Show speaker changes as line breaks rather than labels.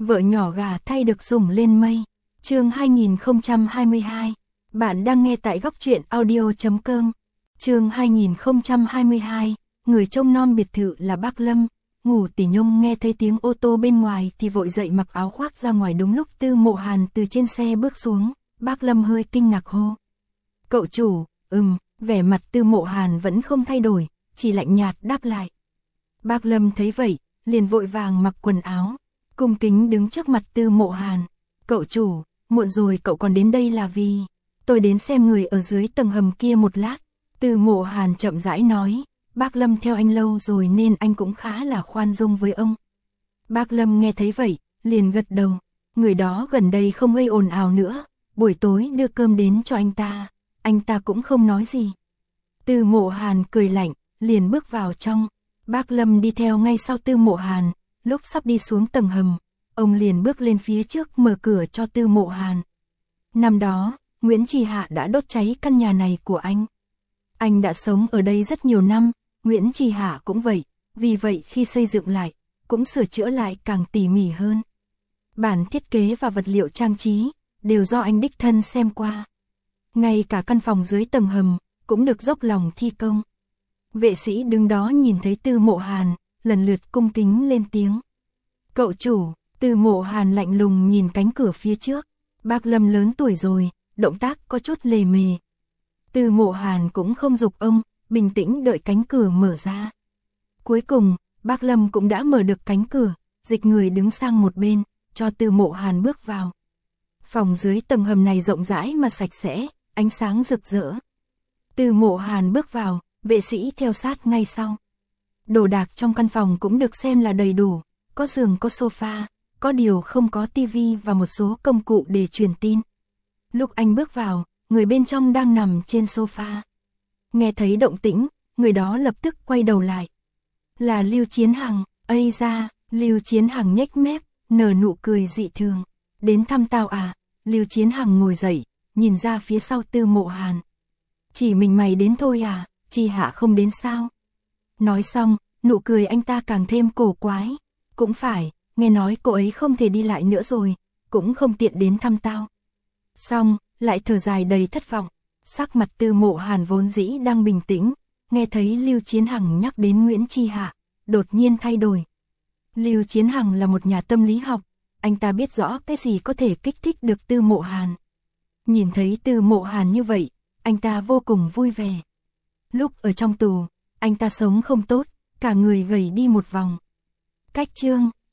Vợ nhỏ gà thay được sủng lên mây. Chương 2022. Bạn đang nghe tại góc truyện audio.com. Chương 2022. Người trông nom biệt thự là bác Lâm. Ngủ Tỷ Nhung nghe thấy tiếng ô tô bên ngoài thì vội dậy mặc áo khoác ra ngoài đúng lúc Tư Mộ Hàn từ trên xe bước xuống. Bác Lâm hơi kinh ngạc hô: "Cậu chủ." Vẻ mặt Tư Mộ Hàn vẫn không thay đổi, chỉ lạnh nhạt đáp lại. Bác Lâm thấy vậy, liền vội vàng mặc quần áo, cung kính đứng trước mặt Tư Mộ Hàn. "Cậu chủ, muộn rồi cậu còn đến đây là vì tôi đến xem người ở dưới tầng hầm kia một lát." Tư Mộ Hàn chậm rãi nói, bác Lâm theo anh lâu rồi nên anh cũng khá là khoan dung với ông. Bác Lâm nghe thấy vậy, liền gật đầu, người đó gần đây không gây ồn ào nữa, buổi tối đưa cơm đến cho anh ta cũng không nói gì. Tư Mộ Hàn cười lạnh, liền bước vào trong. Bác Lâm đi theo ngay sau Tư Mộ Hàn, lúc sắp đi xuống tầng hầm, ông liền bước lên phía trước mở cửa cho Tư Mộ Hàn. Năm đó, Nguyễn Trì Hạ đã đốt cháy căn nhà này của anh. Anh đã sống ở đây rất nhiều năm, Nguyễn Trì Hạ cũng vậy, vì vậy khi xây dựng lại, cũng sửa chữa lại càng tỉ mỉ hơn. Bản thiết kế và vật liệu trang trí, đều do anh đích thân xem qua. Ngay cả căn phòng dưới tầng hầm, cũng được dốc lòng thi công. Vệ sĩ đứng đó nhìn thấy Tư Mộ Hàn, lần lượt cung kính lên tiếng. "Cậu chủ." Tư Mộ Hàn lạnh lùng nhìn cánh cửa phía trước. Bác Lâm lớn tuổi rồi, động tác có chút lề mề. Tư Mộ Hàn cũng không giục ông, bình tĩnh đợi cánh cửa mở ra. Cuối cùng, bác Lâm cũng đã mở được cánh cửa, dịch người đứng sang một bên, cho Tư Mộ Hàn bước vào. Phòng dưới tầng hầm này rộng rãi mà sạch sẽ, ánh sáng rực rỡ. Tư Mộ Hàn bước vào, vệ sĩ theo sát ngay sau. Đồ đạc trong căn phòng cũng được xem là đầy đủ, có giường có sofa, có điều không có tivi và một số công cụ để truyền tin. Lúc anh bước vào, người bên trong đang nằm trên sofa. Nghe thấy động tĩnh, người đó lập tức quay đầu lại. Là Lưu Chiến Hằng. Ây da, Lưu Chiến Hằng nhếch mép, nở nụ cười dị thường. "Đến thăm tao à?" Lưu Chiến Hằng ngồi dậy, nhìn ra phía sau Tư Mộ Hàn. "Chỉ mình mày đến thôi à, Trì Hạ không đến sao?" Nói xong, nụ cười anh ta càng thêm cổ quái. "Cũng phải, nghe nói cô ấy không thể đi lại nữa rồi, cũng không tiện đến thăm tao." Xong, lại thở dài đầy thất vọng. Sắc mặt Tư Mộ Hàn vốn dĩ đang bình tĩnh, nghe thấy Lưu Chiến Hằng nhắc đến Nguyễn Trì Hạ, đột nhiên thay đổi. Lưu Chiến Hằng là một nhà tâm lý học, anh ta biết rõ cái gì có thể kích thích được Tư Mộ Hàn. Nhìn thấy Tư Mộ Hàn như vậy, anh ta vô cùng vui vẻ. Lúc ở trong tù, anh ta sống không tốt, cả người gầy đi một vòng. Cách chương